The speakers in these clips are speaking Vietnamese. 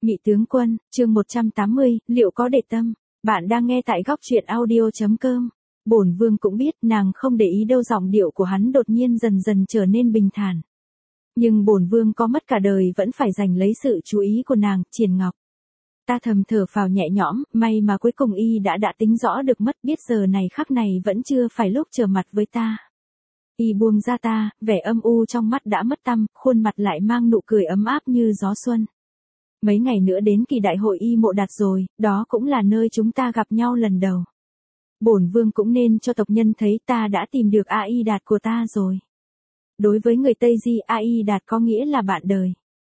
Nhị tướng quân, chương 180, liệu có để tâm? Bạn đang nghe tại góc truyện audio.com. Bổn vương cũng biết nàng không để ý đâu, giọng điệu của hắn đột nhiên dần dần trở nên bình thản. Nhưng bổn vương có mất cả đời vẫn phải giành lấy sự chú ý của nàng, Triển Ngọc. Ta thầm thở phào nhẹ nhõm, may mà cuối cùng y đã tính rõ được mất, biết giờ này khắc này vẫn chưa phải lúc trở mặt với ta. Y buông ra ta, vẻ âm u trong mắt đã mất tăm, khuôn mặt lại mang nụ cười ấm áp như gió xuân. Mấy ngày nữa đến kỳ đại hội Y Mộ Đạt rồi, đó cũng là nơi chúng ta gặp nhau lần đầu. Bổn vương cũng nên cho tộc nhân thấy ta đã tìm được A Y Đạt của ta rồi. Đối với người Tây Di, A Y Đạt có nghĩa là bạn đời.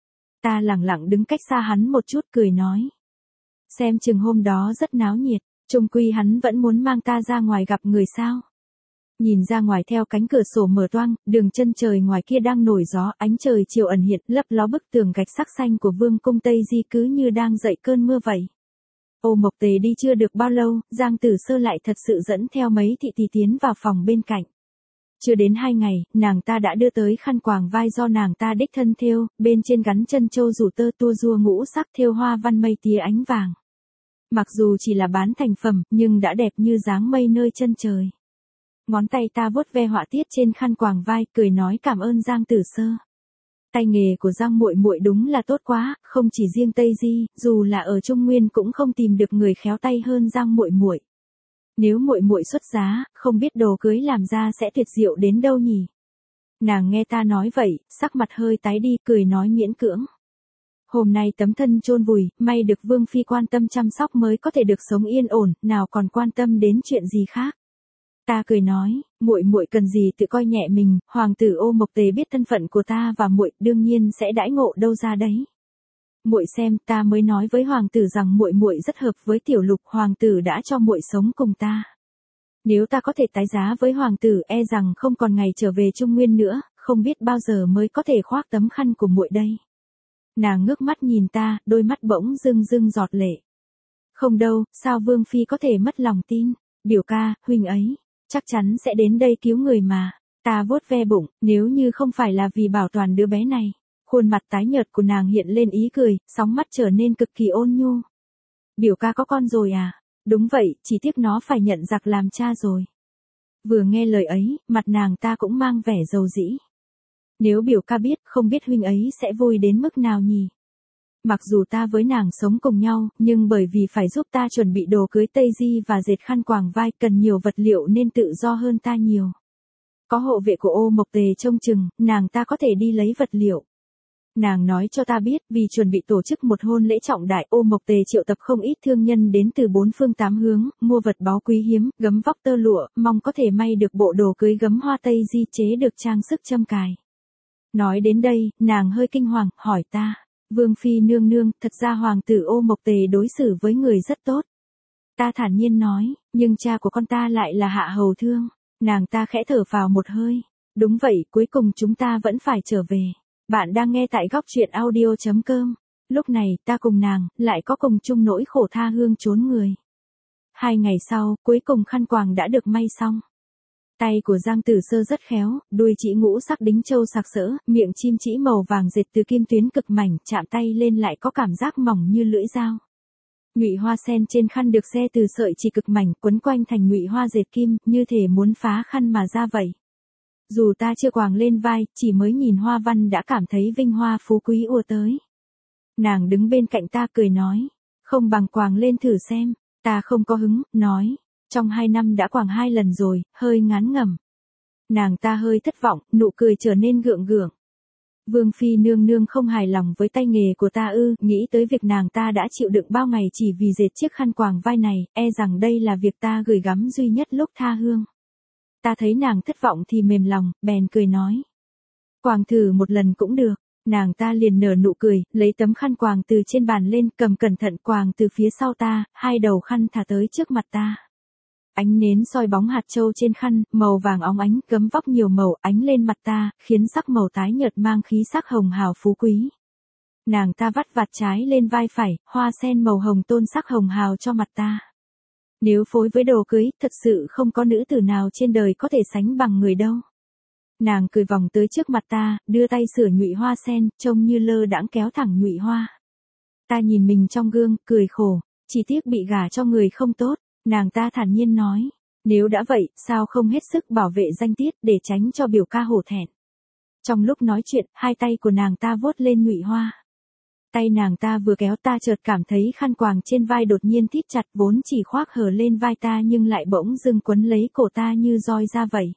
Ta lẳng lặng đứng cách xa hắn một chút, cười nói. Xem chừng hôm đó rất náo nhiệt, chung quy hắn vẫn muốn mang ta ra ngoài gặp người sao. Nhìn ra ngoài theo cánh cửa sổ mở toang, đường chân trời ngoài kia đang nổi gió, ánh trời chiều ẩn hiện, lấp ló bức tường gạch sắc xanh của vương cung Tây Di cứ như đang dậy cơn mưa vậy. Ô Mộc Tề đi chưa được bao lâu, Giang Tử Sơ lại thật sự dẫn theo mấy thị tỳ tiến vào phòng bên cạnh. Chưa đến 2 ngày, nàng ta đã đưa tới khăn quàng vai do nàng ta đích thân thêu, bên trên gắn chân châu rủ tơ tua rua ngũ sắc thêu hoa văn mây tía ánh vàng. Mặc dù chỉ là bán thành phẩm, nhưng đã đẹp như dáng mây nơi chân trời. Ngón tay ta vuốt ve họa tiết trên khăn quàng vai, cười nói cảm ơn Giang Tử Sơ. Tay nghề của Giang muội muội đúng là tốt quá, không chỉ riêng Tây Di, dù là ở Trung Nguyên cũng không tìm được người khéo tay hơn Giang muội muội. Nếu muội muội xuất giá, không biết đồ cưới làm ra sẽ tuyệt diệu đến đâu nhỉ? Nàng nghe ta nói vậy, sắc mặt hơi tái đi, cười nói miễn cưỡng. Hôm nay tấm thân chôn vùi, may được Vương phi quan tâm chăm sóc mới có thể được sống yên ổn, nào còn quan tâm đến chuyện gì khác. Ta cười nói, muội muội cần gì tự coi nhẹ mình, hoàng tử Ô Mộc Tề biết thân phận của ta và muội, đương nhiên sẽ đãi ngộ đâu ra đấy. Muội xem, ta mới nói với hoàng tử rằng muội muội rất hợp với Tiểu Lục, hoàng tử đã cho muội sống cùng ta. Nếu ta có thể tái giá với hoàng tử, e rằng không còn ngày trở về Trung Nguyên nữa, không biết bao giờ mới có thể khoác tấm khăn của muội đây. Nàng ngước mắt nhìn ta, đôi mắt bỗng rưng rưng giọt lệ. Không đâu, sao Vương phi có thể mất lòng tin? Biểu ca, huynh ấy chắc chắn sẽ đến đây cứu người mà. Ta vuốt ve bụng, nếu như không phải là vì bảo toàn đứa bé này. Khuôn mặt tái nhợt của nàng hiện lên ý cười, sóng mắt trở nên cực kỳ ôn nhu. Biểu ca có con rồi à? Đúng vậy, chỉ tiếc nó phải nhận giặc làm cha rồi. Vừa nghe lời ấy, mặt nàng ta cũng mang vẻ dầu dĩ. Nếu biểu ca biết, không biết huynh ấy sẽ vui đến mức nào nhỉ? Mặc dù ta với nàng sống cùng nhau, nhưng bởi vì phải giúp ta chuẩn bị đồ cưới Tây Di và dệt khăn quàng vai cần nhiều vật liệu nên tự do hơn ta nhiều. Có hộ vệ của Ô Mộc Tề trông chừng, nàng ta có thể đi lấy vật liệu. Nàng nói cho ta biết, vì chuẩn bị tổ chức một hôn lễ trọng đại, Ô Mộc Tề triệu tập không ít thương nhân đến từ 4 phương 8 hướng, mua vật báu quý hiếm, gấm vóc tơ lụa, mong có thể may được bộ đồ cưới gấm hoa Tây Di chế được trang sức châm cài. Nói đến đây, nàng hơi kinh hoàng, hỏi ta. Vương phi nương nương, thật ra hoàng tử Ô Mộc Tề đối xử với người rất tốt. Ta thản nhiên nói, nhưng cha của con ta lại là Hạ Hầu Thương. Nàng ta khẽ thở vào một hơi. Đúng vậy, cuối cùng chúng ta vẫn phải trở về. Bạn đang nghe tại góc truyện audio.com. Lúc này, ta cùng nàng, lại có cùng chung nỗi khổ tha hương trốn người. 2 ngày sau, cuối cùng khăn quàng đã được may xong. Tay của Giang Tử Sơ rất khéo, đuôi chỉ ngũ sắc đính châu sặc sỡ, miệng chim chỉ màu vàng dệt từ kim tuyến cực mảnh, chạm tay lên lại có cảm giác mỏng như lưỡi dao. Nhụy hoa sen trên khăn được xe từ sợi chỉ cực mảnh quấn quanh thành nhụy hoa dệt kim, như thể muốn phá khăn mà ra vậy. Dù ta chưa quàng lên vai, chỉ mới nhìn hoa văn đã cảm thấy vinh hoa phú quý ùa tới. Nàng đứng bên cạnh ta cười nói, không bằng quàng lên thử xem. Ta không có hứng, nói. Trong 2 năm đã quàng 2 lần rồi, hơi ngán ngẩm. Nàng ta hơi thất vọng, nụ cười trở nên gượng gượng. Vương phi nương nương không hài lòng với tay nghề của ta ư? Nghĩ tới việc nàng ta đã chịu đựng bao ngày chỉ vì dệt chiếc khăn quàng vai này, e rằng đây là việc ta gửi gắm duy nhất lúc tha hương. Ta thấy nàng thất vọng thì mềm lòng, bèn cười nói. Quàng thử một lần cũng được. Nàng ta liền nở nụ cười, lấy tấm khăn quàng từ trên bàn lên, cầm cẩn thận quàng từ phía sau ta, 2 đầu khăn thả tới trước mặt ta. Ánh nến soi bóng hạt châu trên khăn, màu vàng óng ánh, gấm vóc nhiều màu ánh lên mặt ta, khiến sắc màu tái nhợt mang khí sắc hồng hào phú quý. Nàng ta vắt vạt trái lên vai phải, hoa sen màu hồng tôn sắc hồng hào cho mặt ta. Nếu phối với đồ cưới, thật sự không có nữ tử nào trên đời có thể sánh bằng người đâu. Nàng cười vòng tới trước mặt ta, đưa tay sửa nhụy hoa sen, trông như lơ đãng kéo thẳng nhụy hoa. Ta nhìn mình trong gương, cười khổ, chỉ tiếc bị gả cho người không tốt, nàng ta thản nhiên nói. Nếu đã vậy, sao không hết sức bảo vệ danh tiết để tránh cho biểu ca hổ thẹn. Trong lúc nói chuyện, hai tay của nàng ta vuốt lên nhụy hoa. Tay nàng ta vừa kéo ta chợt cảm thấy khăn quàng trên vai đột nhiên thít chặt vốn chỉ khoác hở lên vai ta nhưng lại bỗng dưng quấn lấy cổ ta như roi ra vậy.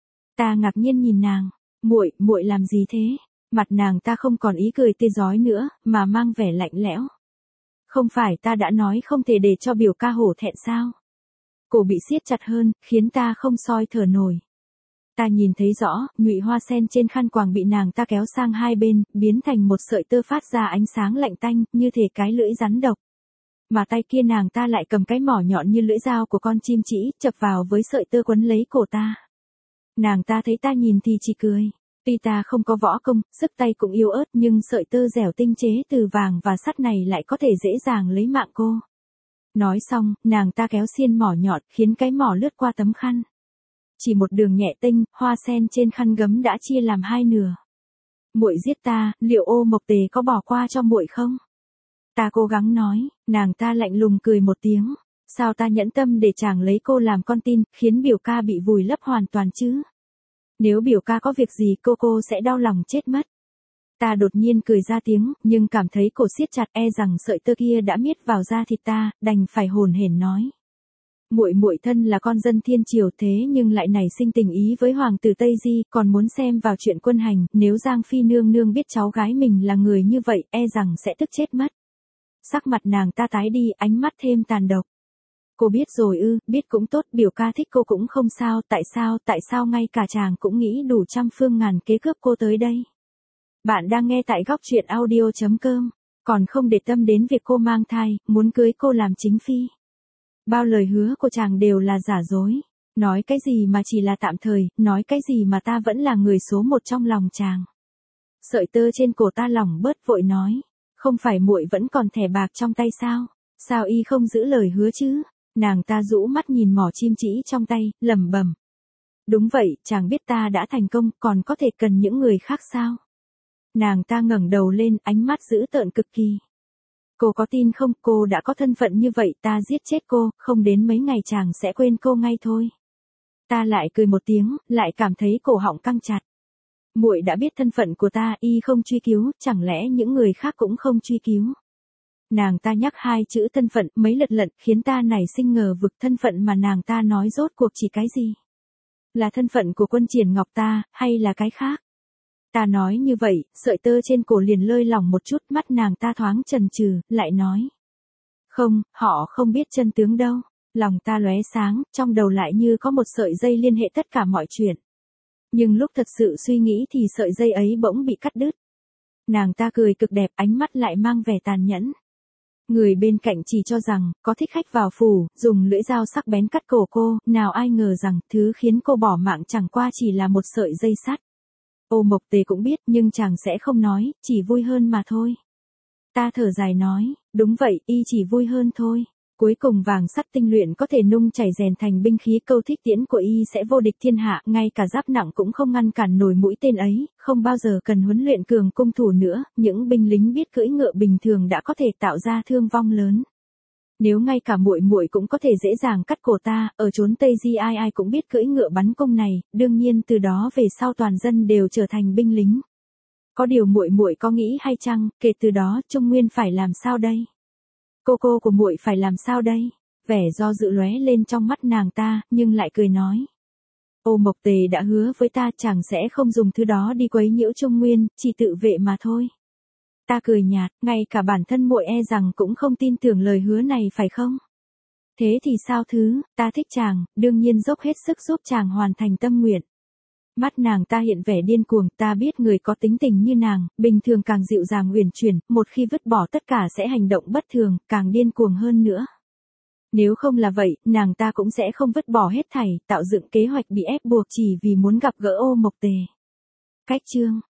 Ta ngạc nhiên nhìn nàng, muội làm gì thế? Mặt nàng ta không còn ý cười tươi rói nữa, mà mang vẻ lạnh lẽo. Không phải ta đã nói không thể để cho biểu ca hổ thẹn sao? Cổ bị siết chặt hơn, khiến ta không soi thở nổi. Ta nhìn thấy rõ, nhụy hoa sen trên khăn quàng bị nàng ta kéo sang hai bên, biến thành một sợi tơ phát ra ánh sáng lạnh tanh, như thể cái lưỡi rắn độc. Mà tay kia nàng ta lại cầm cái mỏ nhọn như lưỡi dao của con chim chỉ, chập vào với sợi tơ quấn lấy cổ ta. Nàng ta thấy ta nhìn thì chỉ cười. Tuy ta không có võ công, sức tay cũng yếu ớt nhưng sợi tơ dẻo tinh chế từ vàng và sắt này lại có thể dễ dàng lấy mạng cô. Nói xong, nàng ta kéo xiên mỏ nhọn khiến cái mỏ lướt qua tấm khăn. Chỉ một đường nhẹ tinh, hoa sen trên khăn gấm đã chia làm hai nửa. Muội giết ta, liệu Ô Mộc Tề có bỏ qua cho muội không? Ta cố gắng nói, nàng ta lạnh lùng cười một tiếng. Sao ta nhẫn tâm để chàng lấy cô làm con tin, khiến biểu ca bị vùi lấp hoàn toàn chứ? Nếu biểu ca có việc gì cô sẽ đau lòng chết mất. Ta đột nhiên cười ra tiếng, nhưng cảm thấy cổ siết chặt rằng sợi tơ kia đã miết vào da thịt ta, đành phải hồn hển nói. Muội thân là con dân thiên triều thế nhưng lại nảy sinh tình ý với hoàng tử Tây Di, còn muốn xem vào chuyện quân hành, nếu Giang Phi nương nương biết cháu gái mình là người như vậy, rằng sẽ tức chết mất. Sắc mặt nàng ta tái đi, ánh mắt thêm tàn độc. Cô biết rồi ư, biết cũng tốt, biểu ca thích cô cũng không sao, tại sao ngay cả chàng cũng nghĩ đủ trăm phương ngàn kế cướp cô tới đây. Bạn đang nghe tại góc truyện audio.com, còn không để tâm đến việc cô mang thai, muốn cưới cô làm chính phi. Bao lời hứa của chàng đều là giả dối, nói cái gì mà chỉ là tạm thời, nói cái gì mà ta vẫn là người số một trong lòng chàng. Sợi tơ trên cổ ta lỏng bớt vội nói, không phải muội vẫn còn thẻ bạc trong tay sao, sao y không giữ lời hứa chứ? Nàng ta rũ mắt nhìn mỏ chim chỉ trong tay, lẩm bẩm. Đúng vậy, chàng biết ta đã thành công, còn có thể cần những người khác sao? Nàng ta ngẩng đầu lên, ánh mắt dữ tợn cực kỳ. Cô có tin không, cô đã có thân phận như vậy, ta giết chết cô, không đến mấy ngày chàng sẽ quên cô ngay thôi. Ta lại cười một tiếng, lại cảm thấy cổ họng căng chặt. Muội đã biết thân phận của ta, y không truy cứu, chẳng lẽ những người khác cũng không truy cứu? Nàng ta nhắc hai chữ thân phận mấy lận, khiến ta nảy sinh ngờ vực thân phận mà nàng ta nói rốt cuộc chỉ cái gì? Là thân phận của Quân Triển Ngọc ta, hay là cái khác? Ta nói như vậy, sợi tơ trên cổ liền lơi lỏng một chút, mắt nàng ta thoáng chần chừ, lại nói. Không, họ không biết chân tướng đâu. Lòng ta lóe sáng, trong đầu lại như có một sợi dây liên hệ tất cả mọi chuyện. Nhưng lúc thật sự suy nghĩ thì sợi dây ấy bỗng bị cắt đứt. Nàng ta cười cực đẹp, ánh mắt lại mang vẻ tàn nhẫn. Người bên cạnh chỉ cho rằng, có thích khách vào phủ, dùng lưỡi dao sắc bén cắt cổ cô, nào ai ngờ rằng, thứ khiến cô bỏ mạng chẳng qua chỉ là một sợi dây sắt. Ô Mộc Tề cũng biết, nhưng chàng sẽ không nói, chỉ vui hơn mà thôi. Ta thở dài nói, đúng vậy, y chỉ vui hơn thôi. Cuối cùng vàng sắt tinh luyện có thể nung chảy rèn thành binh khí, câu thích tiễn của y sẽ vô địch thiên hạ, ngay cả giáp nặng cũng không ngăn cản nổi mũi tên ấy, không bao giờ cần huấn luyện cường cung thủ nữa, những binh lính biết cưỡi ngựa bình thường đã có thể tạo ra thương vong lớn. Nếu ngay cả muội cũng có thể dễ dàng cắt cổ ta, ở chốn Tây Di ai cũng biết cưỡi ngựa bắn cung này, đương nhiên từ đó về sau toàn dân đều trở thành binh lính. Có điều muội có nghĩ hay chăng, kể từ đó Trung Nguyên phải làm sao đây? Cô của muội phải làm sao đây? Vẻ do dự lóe lên trong mắt nàng ta, nhưng lại cười nói. Ô Mộc Tề đã hứa với ta chàng sẽ không dùng thứ đó đi quấy nhiễu Trung Nguyên, chỉ tự vệ mà thôi. Ta cười nhạt, ngay cả bản thân muội rằng cũng không tin tưởng lời hứa này phải không? Thế thì sao thứ, ta thích chàng, đương nhiên dốc hết sức giúp chàng hoàn thành tâm nguyện. Mắt nàng ta hiện vẻ điên cuồng, ta biết người có tính tình như nàng, bình thường càng dịu dàng uyển chuyển, một khi vứt bỏ tất cả sẽ hành động bất thường, càng điên cuồng hơn nữa. Nếu không là vậy, nàng ta cũng sẽ không vứt bỏ hết thảy, tạo dựng kế hoạch bị ép buộc chỉ vì muốn gặp gỡ Ô Mộc Tề. Cách chương